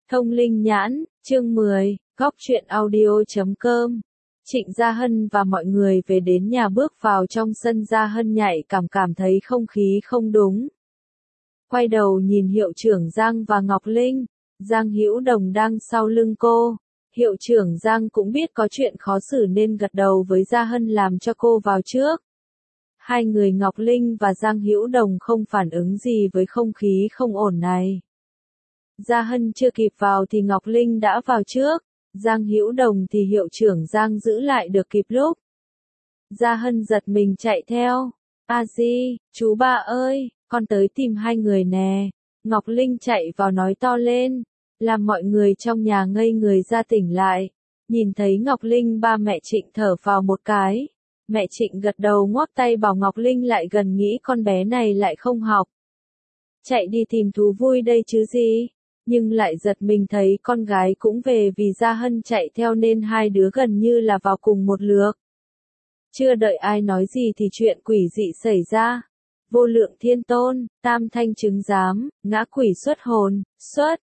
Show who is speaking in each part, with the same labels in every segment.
Speaker 1: Thông linh nhãn, chương 10, góc truyện audio.com. Trịnh Gia Hân và mọi người về đến nhà bước vào trong sân. Gia Hân nhạy cảm thấy không khí không đúng. Quay đầu nhìn hiệu trưởng Giang và Ngọc Linh, Giang Hữu Đồng đang sau lưng cô. Hiệu trưởng Giang cũng biết có chuyện khó xử nên gật đầu với Gia Hân làm cho cô vào trước. Hai người Ngọc Linh và Giang Hữu Đồng không phản ứng gì với không khí không ổn này. Gia Hân chưa kịp vào thì Ngọc Linh đã vào trước, Giang Hữu Đồng thì hiệu trưởng Giang giữ lại được kịp lúc. Gia Hân giật mình chạy theo. A Di, chú ba ơi, con tới tìm hai người nè. Ngọc Linh chạy vào nói to lên, làm mọi người trong nhà ngây người ra tỉnh lại. Nhìn thấy Ngọc Linh, ba mẹ Trịnh thở vào một cái. Mẹ Trịnh gật đầu ngoắc tay bảo Ngọc Linh lại gần, nghĩ con bé này lại không học. Chạy đi tìm thú vui đây chứ gì. Nhưng lại giật mình thấy con gái cũng về, vì Gia Hân chạy theo nên hai đứa gần như là vào cùng một lượt. Chưa đợi ai nói gì thì chuyện quỷ dị xảy ra. Vô lượng thiên tôn, tam thanh chứng giám, ngã quỷ xuất hồn, xuất,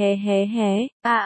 Speaker 1: hé,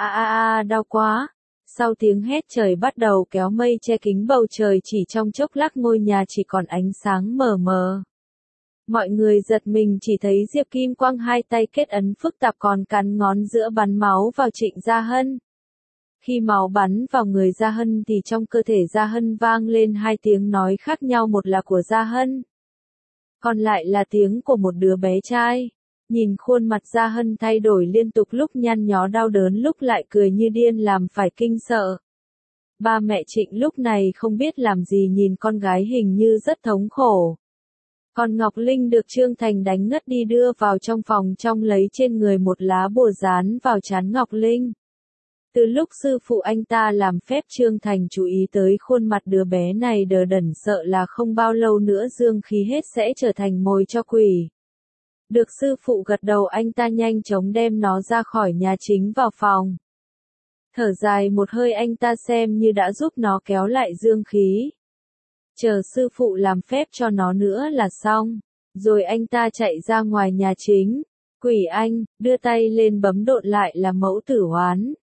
Speaker 1: đau quá. Sau tiếng hét trời bắt đầu kéo mây che kín bầu trời, chỉ trong chốc lát ngôi nhà chỉ còn ánh sáng mờ mờ. Mọi người giật mình chỉ thấy Diệp Kim Quang hai tay kết ấn phức tạp còn cắn ngón giữa bắn máu vào Trịnh Gia Hân. Khi máu bắn vào người Gia Hân thì trong cơ thể Gia Hân vang lên hai tiếng nói khác nhau, một là của Gia Hân, còn lại là tiếng của một đứa bé trai. Nhìn khuôn mặt Gia Hân thay đổi liên tục, lúc nhăn nhó đau đớn lúc lại cười như điên làm phải kinh sợ. Ba mẹ Trịnh lúc này không biết làm gì, nhìn con gái hình như rất thống khổ. Còn Ngọc Linh được Trương Thành đánh ngất đi đưa vào trong phòng trong, lấy trên người một lá bùa dán vào trán Ngọc Linh. Từ lúc sư phụ anh ta làm phép, Trương Thành chú ý tới khuôn mặt đứa bé này đờ đẫn, sợ là không bao lâu nữa dương khí hết sẽ trở thành mồi cho quỷ. Được sư phụ gật đầu, anh ta nhanh chóng đem nó ra khỏi nhà chính vào phòng. Thở dài một hơi, anh ta xem như đã giúp nó kéo lại dương khí. Chờ sư phụ làm phép cho nó nữa là xong. Rồi anh ta chạy ra ngoài nhà chính. Quỷ anh, đưa tay lên bấm độn lại là mẫu tử hoán.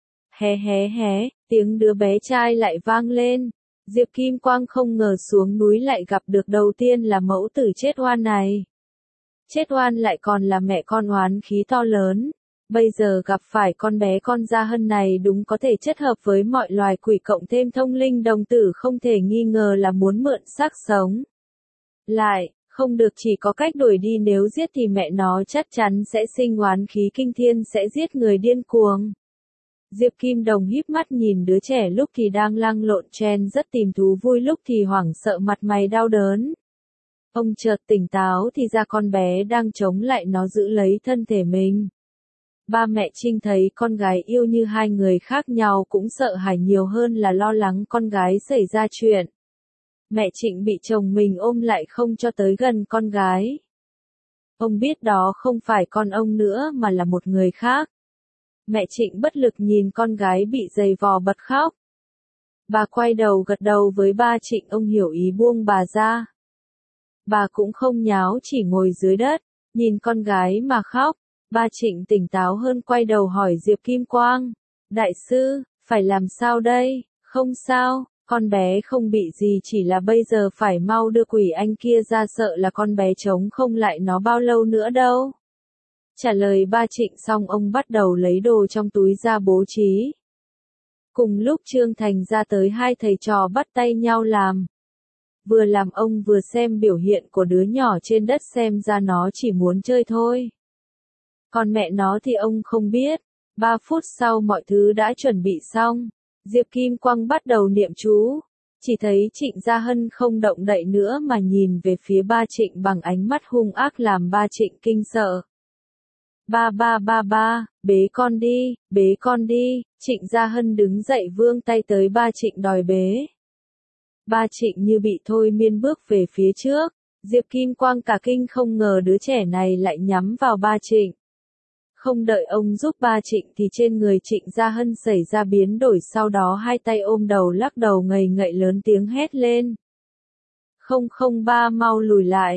Speaker 1: Hé, tiếng đứa bé trai lại vang lên. Diệp Kim Quang không ngờ xuống núi lại gặp được đầu tiên là mẫu tử chết oan này. Chết oan lại còn là mẹ con oán khí to lớn. Bây giờ gặp phải con bé con Gia Hân này đúng có thể chất hợp với mọi loài quỷ, cộng thêm thông linh đồng tử, không thể nghi ngờ là muốn mượn xác sống. Lại, không được, chỉ có cách đuổi đi, nếu giết thì mẹ nó chắc chắn sẽ sinh oán khí kinh thiên, sẽ giết người điên cuồng. Diệp Kim Đồng híp mắt nhìn đứa trẻ lúc thì đang lăn lộn chen rất tìm thú vui, lúc thì hoảng sợ mặt mày đau đớn. Ông chợt tỉnh táo thì ra con bé đang chống lại nó, giữ lấy thân thể mình. Ba mẹ Trinh thấy con gái yêu như hai người khác nhau cũng sợ hãi nhiều hơn là lo lắng con gái xảy ra chuyện. Mẹ Trịnh bị chồng mình ôm lại không cho tới gần con gái. Ông biết đó không phải con ông nữa mà là một người khác. Mẹ Trịnh bất lực nhìn con gái bị giày vò bật khóc. Bà quay đầu gật đầu với ba Trịnh, ông hiểu ý buông bà ra. Bà cũng không nháo, chỉ ngồi dưới đất, nhìn con gái mà khóc. Ba Trịnh tỉnh táo hơn, quay đầu hỏi Diệp Kim Quang. Đại sư, phải làm sao đây? Không sao, con bé không bị gì, chỉ là bây giờ phải mau đưa quỷ anh kia ra, sợ là con bé chống không lại nó bao lâu nữa đâu. Trả lời ba Trịnh xong, ông bắt đầu lấy đồ trong túi ra bố trí. Cùng lúc Trương Thành ra tới, hai thầy trò bắt tay nhau làm. Vừa làm ông vừa xem biểu hiện của đứa nhỏ trên đất, xem ra nó chỉ muốn chơi thôi. Còn mẹ nó thì ông không biết. 3 phút sau mọi thứ đã chuẩn bị xong. Diệp Kim Quang bắt đầu niệm chú. Chỉ thấy Trịnh Gia Hân không động đậy nữa mà nhìn về phía ba Trịnh bằng ánh mắt hung ác làm ba Trịnh kinh sợ. Ba, bế con đi. Trịnh Gia Hân đứng dậy vươn tay tới ba Trịnh đòi bế. Ba Trịnh như bị thôi miên bước về phía trước. Diệp Kim Quang cả kinh, không ngờ đứa trẻ này lại nhắm vào ba Trịnh. Không đợi ông giúp ba Trịnh thì trên người Trịnh Gia Hân xảy ra biến đổi, sau đó hai tay ôm đầu lắc đầu ngầy ngậy lớn tiếng hét lên. 003, mau lùi lại.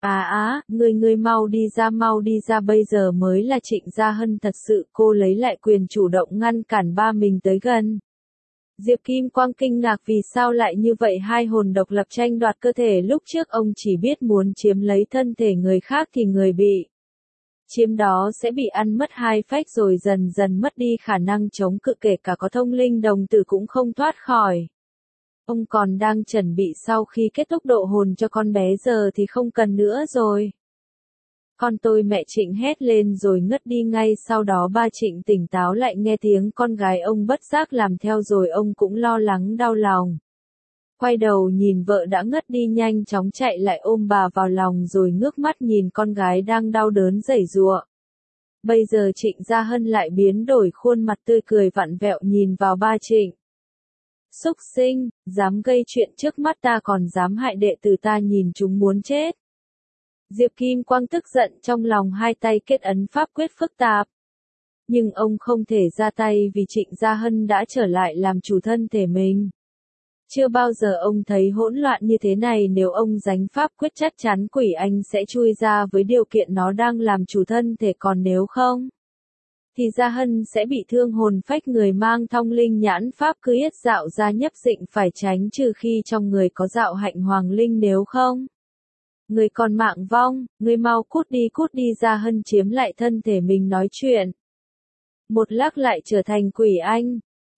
Speaker 1: Ngươi mau đi ra bây giờ mới là Trịnh Gia Hân thật sự, cô lấy lại quyền chủ động ngăn cản ba mình tới gần. Diệp Kim Quang kinh ngạc vì sao lại như vậy, hai hồn độc lập tranh đoạt cơ thể, lúc trước ông chỉ biết muốn chiếm lấy thân thể người khác thì người bị chiếm đó sẽ bị ăn mất hai phách rồi dần dần mất đi khả năng chống cự, kể cả có thông linh đồng tử cũng không thoát khỏi. Ông còn đang chuẩn bị sau khi kết thúc độ hồn cho con bé, giờ thì không cần nữa rồi. Con tôi, mẹ Trịnh hét lên rồi ngất đi ngay sau đó. Ba Trịnh tỉnh táo lại nghe tiếng con gái ông bất giác làm theo rồi ông cũng lo lắng đau lòng. Quay đầu nhìn vợ đã ngất đi, nhanh chóng chạy lại ôm bà vào lòng rồi ngước mắt nhìn con gái đang đau đớn giãy giụa. Bây giờ Trịnh Gia Hân lại biến đổi khuôn mặt tươi cười vặn vẹo nhìn vào ba Trịnh. Xúc sinh, dám gây chuyện trước mắt ta còn dám hại đệ tử ta, nhìn chúng muốn chết. Diệp Kim Quang tức giận, trong lòng hai tay kết ấn pháp quyết phức tạp. Nhưng ông không thể ra tay vì Trịnh Gia Hân đã trở lại làm chủ thân thể mình. Chưa bao giờ ông thấy hỗn loạn như thế này, nếu ông giánh pháp quyết chắc chắn quỷ anh sẽ chui ra với điều kiện nó đang làm chủ thân thể, còn nếu không thì Gia Hân sẽ bị thương hồn phách. Người mang thông linh nhãn pháp cứ yết dạo ra nhấp dịnh phải tránh, trừ khi trong người có dạo hạnh hoàng linh, nếu không người còn mạng vong. Người mau cút đi. Gia Hân chiếm lại thân thể mình nói chuyện. Một lát lại trở thành quỷ anh.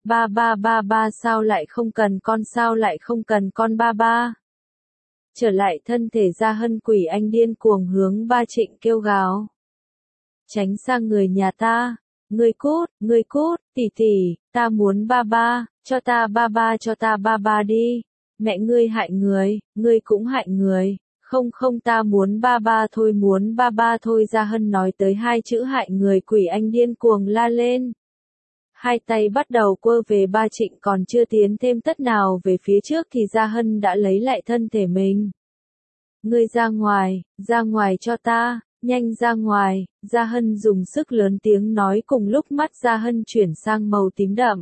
Speaker 1: Ba sao lại không cần con ba. Trở lại thân thể Gia Hân, quỷ anh điên cuồng hướng ba Trịnh kêu gào. Tránh sang người nhà ta. Ngươi cút, tỷ, ta muốn ba, cho ta ba đi. Mẹ ngươi hại người, ngươi cũng hại người. Không, ta muốn ba thôi. Gia Hân nói tới hai chữ hại người, quỷ anh điên cuồng la lên. Hai tay bắt đầu quơ về ba Trịnh, còn chưa tiến thêm tất nào về phía trước thì Gia Hân đã lấy lại thân thể mình. Ngươi ra ngoài cho ta, nhanh ra ngoài. Gia Hân dùng sức lớn tiếng nói, cùng lúc mắt Gia Hân chuyển sang màu tím đậm.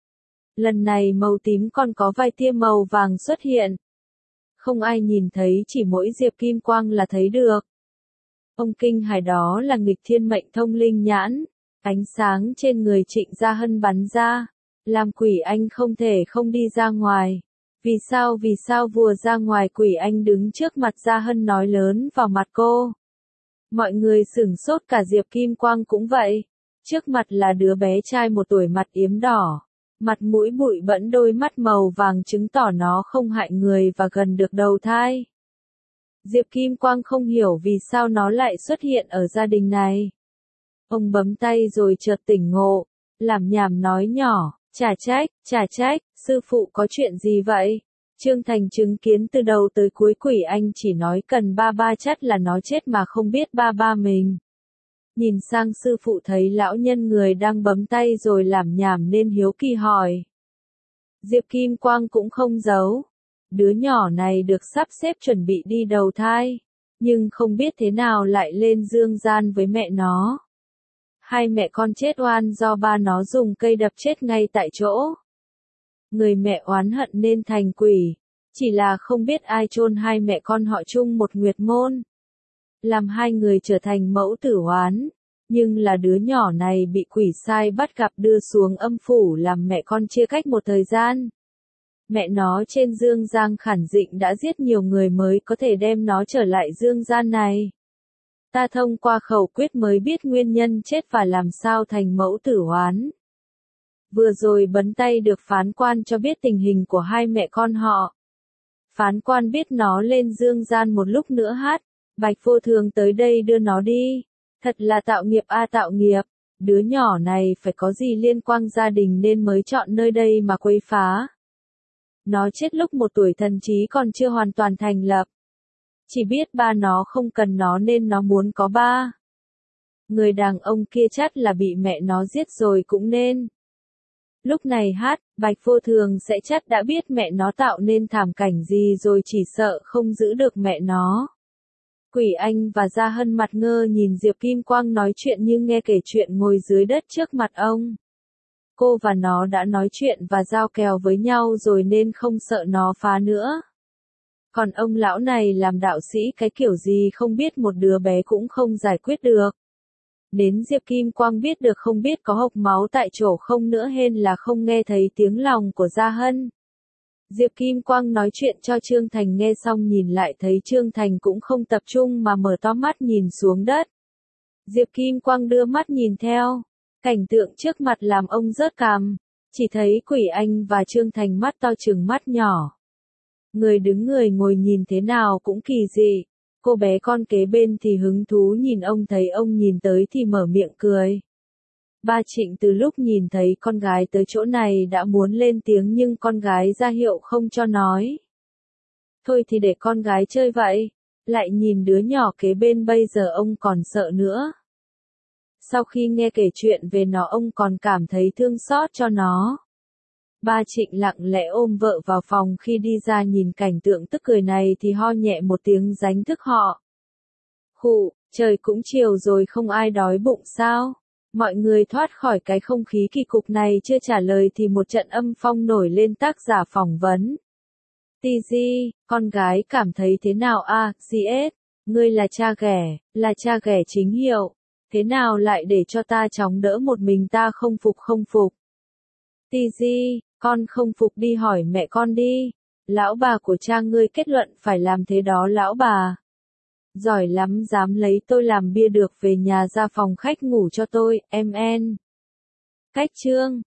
Speaker 1: Lần này màu tím còn có vài tia màu vàng xuất hiện. Không ai nhìn thấy, chỉ mỗi Diệp Kim Quang là thấy được. Ông kinh hãi, đó là nghịch thiên mệnh thông linh nhãn. Ánh sáng trên người Trịnh Gia Hân bắn ra, làm quỷ anh không thể không đi ra ngoài. Vì sao vừa ra ngoài, quỷ anh đứng trước mặt Gia Hân nói lớn vào mặt cô. Mọi người sửng sốt, cả Diệp Kim Quang cũng vậy. Trước mặt là đứa bé trai 1 tuổi, mặt yếm đỏ, mặt mũi bụi bẩn, đôi mắt màu vàng, chứng tỏ nó không hại người và gần được đầu thai. Diệp Kim Quang không hiểu vì sao nó lại xuất hiện ở gia đình này. Ông bấm tay rồi chợt tỉnh ngộ, làm nhảm nói nhỏ, chả trách, sư phụ có chuyện gì vậy? Trương Thành chứng kiến từ đầu tới cuối, quỷ anh chỉ nói cần ba, chắc là nó chết mà không biết ba mình. Nhìn sang sư phụ thấy lão nhân người đang bấm tay rồi làm nhảm nên hiếu kỳ hỏi. Diệp Kim Quang cũng không giấu. Đứa nhỏ này được sắp xếp chuẩn bị đi đầu thai, nhưng không biết thế nào lại lên dương gian với mẹ nó. Hai mẹ con chết oan do ba nó dùng cây đập chết ngay tại chỗ. Người mẹ oán hận nên thành quỷ, chỉ là không biết ai chôn hai mẹ con họ chung một nguyệt môn, làm hai người trở thành mẫu tử oán. Nhưng là đứa nhỏ này bị quỷ sai bắt gặp đưa xuống âm phủ, làm mẹ con chia cách một thời gian. Mẹ nó trên dương gian khản dịnh đã giết nhiều người mới có thể đem nó trở lại dương gian này. Ta thông qua khẩu quyết mới biết nguyên nhân chết và làm sao thành mẫu tử oán. Vừa rồi bấm tay được phán quan cho biết tình hình của hai mẹ con họ. Phán quan biết nó lên dương gian một lúc nữa hát, Bạch Vô Thường tới đây đưa nó đi. Thật là tạo nghiệp tạo nghiệp. Đứa nhỏ này phải có gì liên quan gia đình nên mới chọn nơi đây mà quấy phá. Nó chết lúc 1 tuổi, thần trí còn chưa hoàn toàn thành lập. Chỉ biết ba nó không cần nó nên nó muốn có ba. Người đàn ông kia chắc là bị mẹ nó giết rồi cũng nên. Lúc này hát, Bạch Vô Thường sẽ chắc đã biết mẹ nó tạo nên thảm cảnh gì rồi, chỉ sợ không giữ được mẹ nó. Quỷ anh và Gia Hân mặt ngơ nhìn Diệp Kim Quang nói chuyện như nghe kể chuyện ngồi dưới đất trước mặt ông. Cô và nó đã nói chuyện và giao kèo với nhau rồi nên không sợ nó phá nữa. Còn ông lão này làm đạo sĩ cái kiểu gì không biết, một đứa bé cũng không giải quyết được. Đến Diệp Kim Quang biết được không biết có hộc máu tại chỗ không nữa, hên là không nghe thấy tiếng lòng của Gia Hân. Diệp Kim Quang nói chuyện cho Trương Thành nghe xong nhìn lại thấy Trương Thành cũng không tập trung mà mở to mắt nhìn xuống đất. Diệp Kim Quang đưa mắt nhìn theo. Cảnh tượng trước mặt làm ông rớt cằm. Chỉ thấy Quỷ Anh và Trương Thành mắt to trừng mắt nhỏ. Người đứng người ngồi nhìn thế nào cũng kỳ dị. Cô bé con kế bên thì hứng thú nhìn ông, thấy ông nhìn tới thì mở miệng cười. Ba Trịnh từ lúc nhìn thấy con gái tới chỗ này đã muốn lên tiếng nhưng con gái ra hiệu không cho nói. Thôi thì để con gái chơi vậy. Lại nhìn đứa nhỏ kế bên bây giờ ông còn sợ nữa. Sau khi nghe kể chuyện về nó ông còn cảm thấy thương xót cho nó. Ba Trịnh lặng lẽ ôm vợ vào phòng, khi đi ra nhìn cảnh tượng tức cười này thì ho nhẹ một tiếng đánh thức họ. Khụ, trời cũng chiều rồi không ai đói bụng sao? Mọi người thoát khỏi cái không khí kỳ cục này chưa trả lời thì một trận âm phong nổi lên, tác giả phỏng vấn. TG, con gái cảm thấy thế nào à, GS, ngươi là cha ghẻ chính hiệu, thế nào lại để cho ta chống đỡ một mình, ta không phục. TG, con không phục đi hỏi mẹ con đi, lão bà của cha ngươi kết luận phải làm thế đó lão bà. Giỏi lắm, dám lấy tôi làm bia được, về nhà ra phòng khách ngủ cho tôi, MN. Cách chương